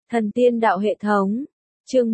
Thần tiên đạo hệ thống. Chương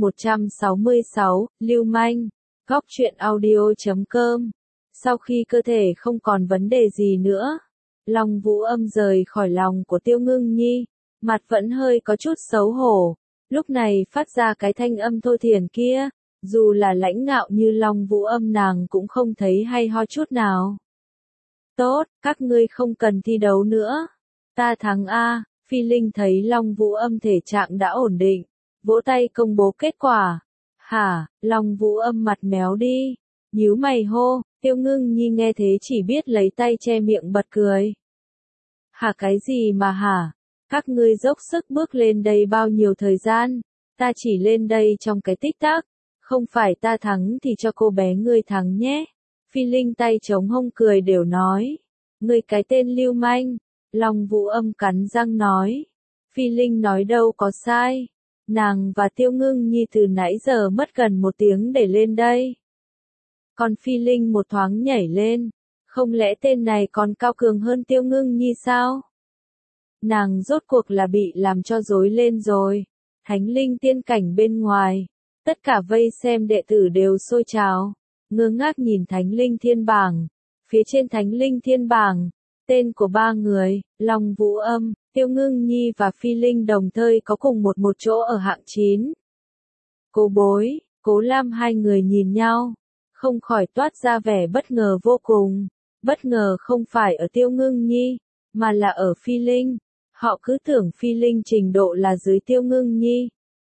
166, Lưu Manh. Góc truyện audio.com. Sau khi cơ thể không còn vấn đề gì nữa, Long Vũ Âm rời khỏi lòng của Tiêu Ngưng Nhi, mặt vẫn hơi có chút xấu hổ. Lúc này phát ra cái thanh âm thô thiển kia, dù là lãnh ngạo như Long Vũ Âm nàng cũng không thấy hay ho chút nào. Tốt, các ngươi không cần thi đấu nữa. Ta thắng a. Phi Linh thấy Long Vũ Âm thể trạng đã ổn định, vỗ tay công bố kết quả. Hả? Long Vũ Âm mặt méo đi, nhíu mày hô. Tiêu Ngưng Nhi nghe thế chỉ biết lấy tay che miệng bật cười. Hả, cái gì mà hả? Các ngươi dốc sức bước lên đây bao nhiêu thời gian? Ta chỉ lên đây trong cái tích tắc. Không phải ta thắng thì cho cô bé ngươi thắng nhé. Phi Linh tay chống hông cười đều nói. Ngươi cái tên lưu manh. Long Vũ Âm cắn răng nói. Phi Linh nói đâu có sai. Nàng và Tiêu Ngưng Nhi từ nãy giờ mất gần 1 tiếng để lên đây. Còn Phi Linh một thoáng nhảy lên. Không lẽ tên này còn cao cường hơn Tiêu Ngưng Nhi sao? Nàng rốt cuộc là bị làm cho rối lên rồi. Thánh linh tiên cảnh bên ngoài. Tất cả vây xem đệ tử đều sôi trào. Ngơ ngác nhìn Thánh linh thiên bảng. Phía trên Thánh linh thiên bảng, tên của 3 người, Long Vũ Âm, Tiêu Ngưng Nhi và Phi Linh đồng thời có cùng một chỗ ở hạng 9. Cố Bối, Cố Lam hai người nhìn nhau, không khỏi toát ra vẻ bất ngờ vô cùng. Bất ngờ không phải ở Tiêu Ngưng Nhi, mà là ở Phi Linh. Họ cứ tưởng Phi Linh trình độ là dưới Tiêu Ngưng Nhi.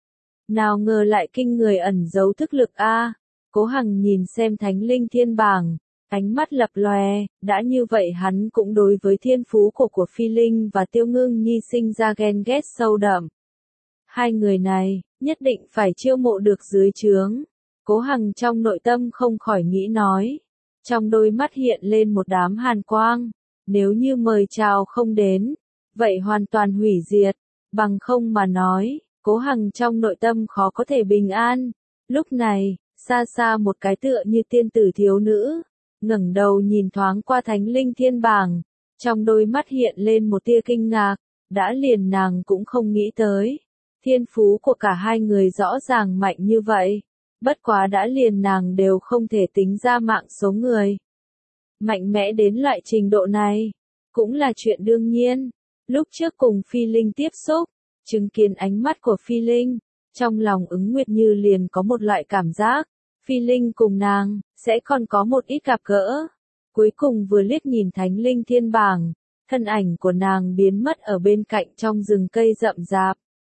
Nào ngờ lại kinh người ẩn giấu thức lực a. Cố Hằng nhìn xem Thánh linh thiên bảng, ánh mắt lập lòe, đã như vậy hắn cũng đối với thiên phú của Phi Linh và Tiêu Ngưng Nhi sinh ra ghen ghét sâu đậm. Hai người này, nhất định phải chiêu mộ được dưới trướng. Cố Hằng trong nội tâm không khỏi nghĩ nói. Trong đôi mắt hiện lên một đám hàn quang. Nếu như mời chào không đến, vậy hoàn toàn hủy diệt. Bằng không mà nói, Cố Hằng trong nội tâm khó có thể bình an. Lúc này, xa xa một cái tựa như tiên tử thiếu nữ, ngẩng đầu nhìn thoáng qua Thánh linh thiên bảng, trong đôi mắt hiện lên một tia kinh ngạc, đã liền nàng cũng không nghĩ tới. Thiên phú của cả hai người rõ ràng mạnh như vậy, bất quá đã liền nàng đều không thể tính ra mạng số người. Mạnh mẽ đến loại trình độ này, cũng là chuyện đương nhiên. Lúc trước cùng Phi Linh tiếp xúc, chứng kiến ánh mắt của Phi Linh, trong lòng Ứng Nguyệt Như liền có một loại cảm giác. Phi Linh cùng nàng, sẽ còn có một ít gặp gỡ. Cuối cùng vừa liếc nhìn Thánh linh thiên bảng, thân ảnh của nàng biến mất ở bên cạnh trong rừng cây rậm rạp.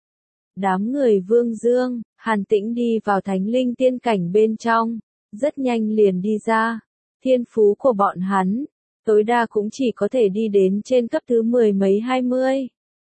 Đám người Vương Dương, Hàn Tĩnh đi vào Thánh linh tiên cảnh bên trong, rất nhanh liền đi ra. Thiên phú của bọn hắn, tối đa cũng chỉ có thể đi đến trên cấp thứ 10 mấy 20.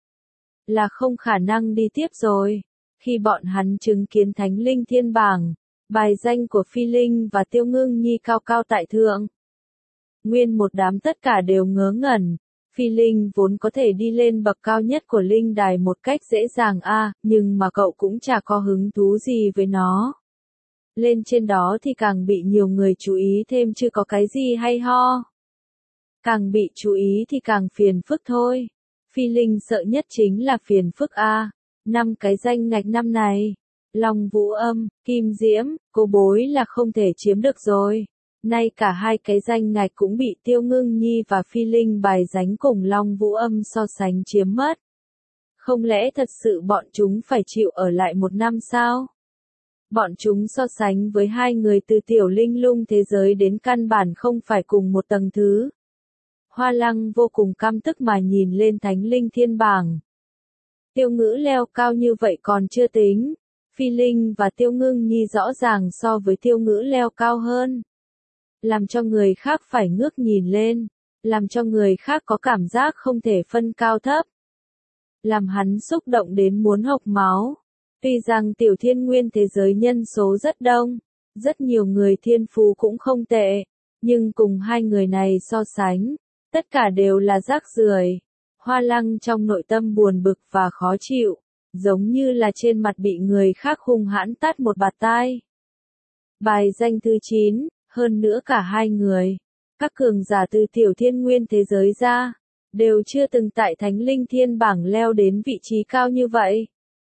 Là không khả năng đi tiếp rồi. Khi bọn hắn chứng kiến Thánh linh thiên bảng, bài danh của Phi Linh và Tiêu Ngưng Nhi cao cao tại thượng. Nguyên một đám tất cả đều ngớ ngẩn. Phi Linh vốn có thể đi lên bậc cao nhất của linh đài một cách dễ dàng nhưng mà cậu cũng chả có hứng thú gì với nó. Lên trên đó thì càng bị nhiều người chú ý thêm chứ có cái gì hay ho. Càng bị chú ý thì càng phiền phức thôi. Phi Linh sợ nhất chính là phiền phức 5 cái danh ngạch năm này. Long Vũ Âm, Kim Diễm, Cố Bối là không thể chiếm được rồi. Nay cả hai cái danh ngạch cũng bị Tiêu Ngưng Nhi và Phi Linh bài danh cùng Long Vũ Âm so sánh chiếm mất. Không lẽ thật sự bọn chúng phải chịu ở lại 1 năm sao? Bọn chúng so sánh với hai người từ tiểu linh lung thế giới đến căn bản không phải cùng một tầng thứ. Hoa Lăng vô cùng căm tức mà nhìn lên Thánh linh thiên bảng. Tiêu Ngữ leo cao như vậy còn chưa tính. Phi Linh và Tiêu Ngưng Nhi rõ ràng so với Tiêu Ngữ leo cao hơn. Làm cho người khác phải ngước nhìn lên. Làm cho người khác có cảm giác không thể phân cao thấp. Làm hắn xúc động đến muốn hộc máu. Tuy rằng tiểu thiên nguyên thế giới nhân số rất đông. Rất nhiều người thiên phú cũng không tệ. Nhưng cùng hai người này so sánh, tất cả đều là rác rưởi. Hoa Lăng trong nội tâm buồn bực và khó chịu. Giống như là trên mặt bị người khác hung hãn tát một bạt tai. Bài danh thứ 9, hơn nữa cả hai người, các cường giả từ tiểu thiên nguyên thế giới ra, đều chưa từng tại Thánh linh thiên bảng leo đến vị trí cao như vậy.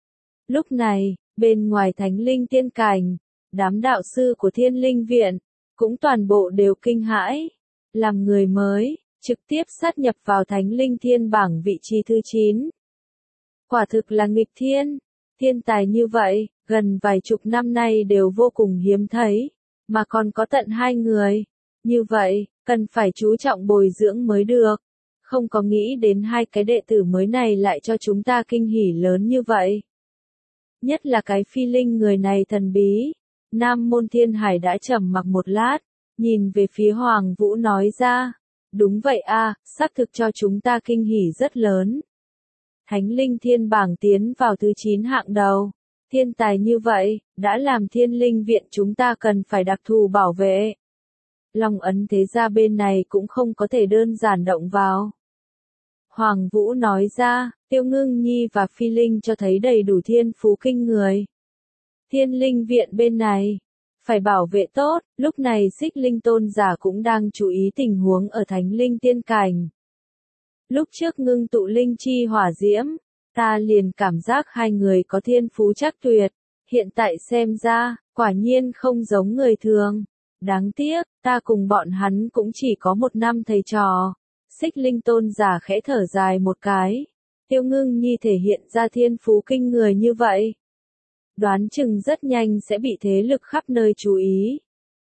Lúc này, bên ngoài Thánh Linh Tiên Cảnh, đám đạo sư của Thiên Linh Viện, cũng toàn bộ đều kinh hãi. Làm người mới, trực tiếp sát nhập vào Thánh Linh Thiên bảng vị trí thứ 9. Quả thực là nghịch thiên, thiên tài như vậy, gần vài chục năm nay đều vô cùng hiếm thấy, mà còn có tận 2 người. Như vậy, cần phải chú trọng bồi dưỡng mới được. Không có nghĩ đến 2 cái đệ tử mới này lại cho chúng ta kinh hỉ lớn như vậy. Nhất là cái Phi Linh người này thần bí. Nam Môn Thiên Hải đã trầm mặc một lát, nhìn về phía Hoàng Vũ nói ra. Đúng vậy a, xác thực cho chúng ta kinh hỉ rất lớn. Thánh Linh Thiên bảng tiến vào thứ 9 hạng đầu. Thiên tài như vậy, đã làm Thiên Linh Viện chúng ta cần phải đặc thù bảo vệ. Long ấn thế gia bên này cũng không có thể đơn giản động vào. Hoàng Vũ nói ra, Tiêu Ngưng Nhi và Phi Linh cho thấy đầy đủ thiên phú kinh người. Thiên Linh Viện bên này, phải bảo vệ tốt, lúc này Xích Linh Tôn giả cũng đang chú ý tình huống ở Thánh Linh Tiên Cảnh. Lúc trước ngưng tụ linh chi hỏa diễm, ta liền cảm giác 2 người có thiên phú chắc tuyệt, hiện tại xem ra, quả nhiên không giống người thường. Đáng tiếc, ta cùng bọn hắn cũng chỉ có 1 năm thầy trò. Xích Linh Tôn giả khẽ thở dài một cái. Tiêu Ngưng Nhi thể hiện ra thiên phú kinh người như vậy. Đoán chừng rất nhanh sẽ bị thế lực khắp nơi chú ý.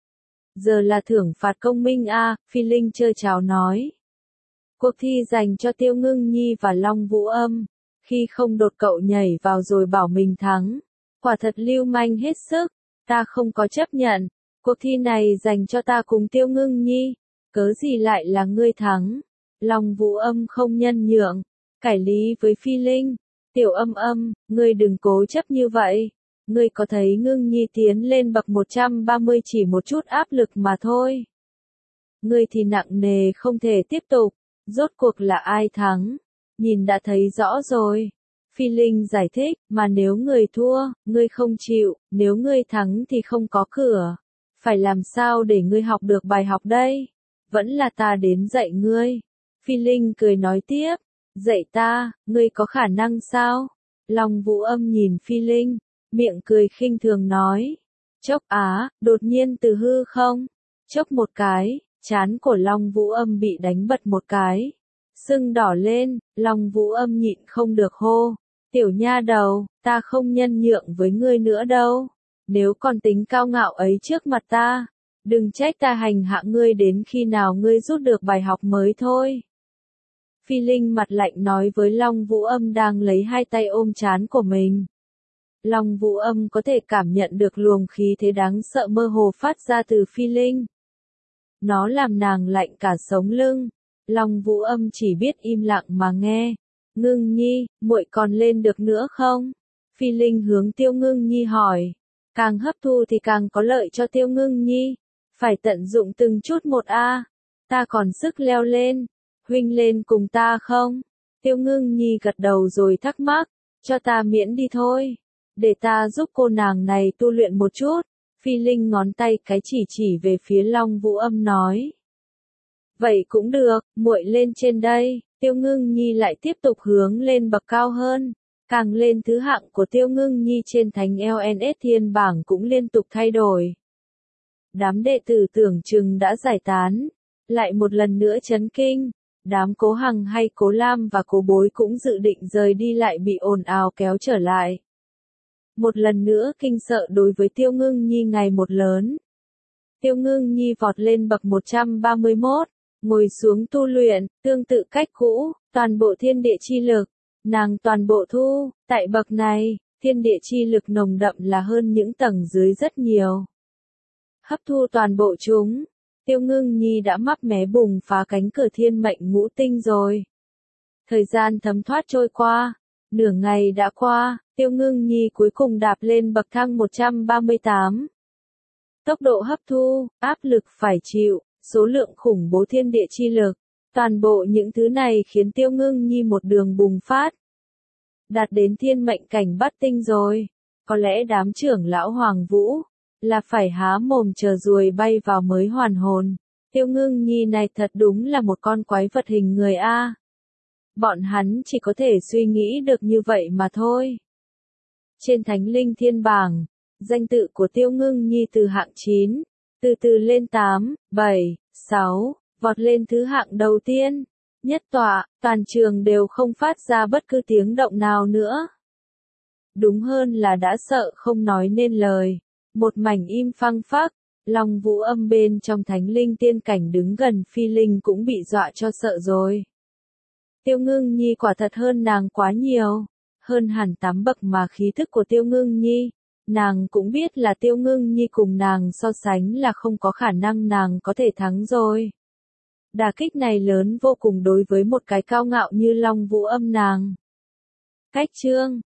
Giờ là thưởng phạt công minh a, Phi Linh chơi chào nói. Cuộc thi dành cho Tiêu Ngưng Nhi và Long Vũ Âm. Khi không đột cậu nhảy vào rồi bảo mình thắng. Quả thật lưu manh hết sức. Ta không có chấp nhận. Cuộc thi này dành cho ta cùng Tiêu Ngưng Nhi. Cớ gì lại là ngươi thắng? Long Vũ Âm không nhân nhượng. Cải lý với Phi Linh. Tiểu Âm Âm, ngươi đừng cố chấp như vậy. Ngươi có thấy Ngưng Nhi tiến lên bậc 130 chỉ một chút áp lực mà thôi. Ngươi thì nặng nề không thể tiếp tục. Rốt cuộc là ai thắng? Nhìn đã thấy rõ rồi. Phi Linh giải thích, mà nếu người thua, ngươi không chịu, nếu ngươi thắng thì không có cửa. Phải làm sao để ngươi học được bài học đây? Vẫn là ta đến dạy ngươi. Phi Linh cười nói tiếp, dạy ta, ngươi có khả năng sao? Long Vũ Âm nhìn Phi Linh, miệng cười khinh thường nói. Chốc đột nhiên từ hư không? Chốc một cái, trán của Long Vũ Âm bị đánh bật một cái. Sưng đỏ lên, Long Vũ Âm nhịn không được hô. Tiểu nha đầu, ta không nhân nhượng với ngươi nữa đâu. Nếu còn tính cao ngạo ấy trước mặt ta, đừng trách ta hành hạ ngươi đến khi nào ngươi rút được bài học mới thôi. Phi Linh mặt lạnh nói với Long Vũ Âm đang lấy 2 tay ôm trán của mình. Long Vũ Âm có thể cảm nhận được luồng khí thế đáng sợ mơ hồ phát ra từ Phi Linh. Nó làm nàng lạnh cả sống lưng. Long Vũ Âm chỉ biết im lặng mà nghe. Ngưng Nhi, muội còn lên được nữa không? Phi Linh hướng Tiêu Ngưng Nhi hỏi. Càng hấp thu thì càng có lợi cho Tiêu Ngưng Nhi. Phải tận dụng từng chút một a. Ta còn sức leo lên. Huynh lên cùng ta không? Tiêu Ngưng Nhi gật đầu rồi thắc mắc. Cho ta miễn đi thôi. Để ta giúp cô nàng này tu luyện một chút. Phi Linh ngón tay cái chỉ về phía Long Vũ Âm nói. Vậy cũng được, muội lên trên đây. Tiêu Ngưng Nhi lại tiếp tục hướng lên bậc cao hơn. Càng lên thứ hạng của Tiêu Ngưng Nhi trên thánh LNS thiên bảng cũng liên tục thay đổi. Đám đệ tử tưởng chừng đã giải tán. Lại một lần nữa chấn kinh. Đám Cố Hằng hay Cố Lam và Cố Bối cũng dự định rời đi lại bị ồn ào kéo trở lại. Một lần nữa kinh sợ đối với Tiêu Ngưng Nhi ngày một lớn. Tiêu Ngưng Nhi vọt lên bậc 131, ngồi xuống tu luyện, tương tự cách cũ, toàn bộ thiên địa chi lực. Nàng toàn bộ thu, tại bậc này, thiên địa chi lực nồng đậm là hơn những tầng dưới rất nhiều. Hấp thu toàn bộ chúng, Tiêu Ngưng Nhi đã mấp mé bùng phá cánh cửa thiên mệnh ngũ tinh rồi. Thời gian thấm thoát trôi qua, nửa ngày đã qua, Tiêu Ngưng Nhi cuối cùng đạp lên bậc thang 138. Tốc độ hấp thu, áp lực phải chịu, số lượng khủng bố thiên địa chi lực. Toàn bộ những thứ này khiến Tiêu Ngưng Nhi một đường bùng phát. Đạt đến thiên mệnh cảnh bát tinh rồi. Có lẽ đám trưởng lão Hoàng Vũ là phải há mồm chờ ruồi bay vào mới hoàn hồn. Tiêu Ngưng Nhi này thật đúng là một con quái vật hình người a. Bọn hắn chỉ có thể suy nghĩ được như vậy mà thôi. Trên Thánh Linh Thiên bảng, danh tự của Tiêu Ngưng Nhi từ hạng 9, từ từ lên 8, 7, 6, vọt lên thứ hạng đầu tiên. Nhất tọa, toàn trường đều không phát ra bất cứ tiếng động nào nữa. Đúng hơn là đã sợ không nói nên lời. Một mảnh im phăng phắc, Long Vũ Âm bên trong Thánh Linh Tiên cảnh đứng gần Phi Linh cũng bị dọa cho sợ rồi. Tiêu Ngưng Nhi quả thật hơn nàng quá nhiều, hơn hẳn 8 bậc mà khí thức của Tiêu Ngưng Nhi. Nàng cũng biết là Tiêu Ngưng Nhi cùng nàng so sánh là không có khả năng nàng có thể thắng rồi. Đả kích này lớn vô cùng đối với một cái cao ngạo như Long Vũ Âm nàng. Cách chương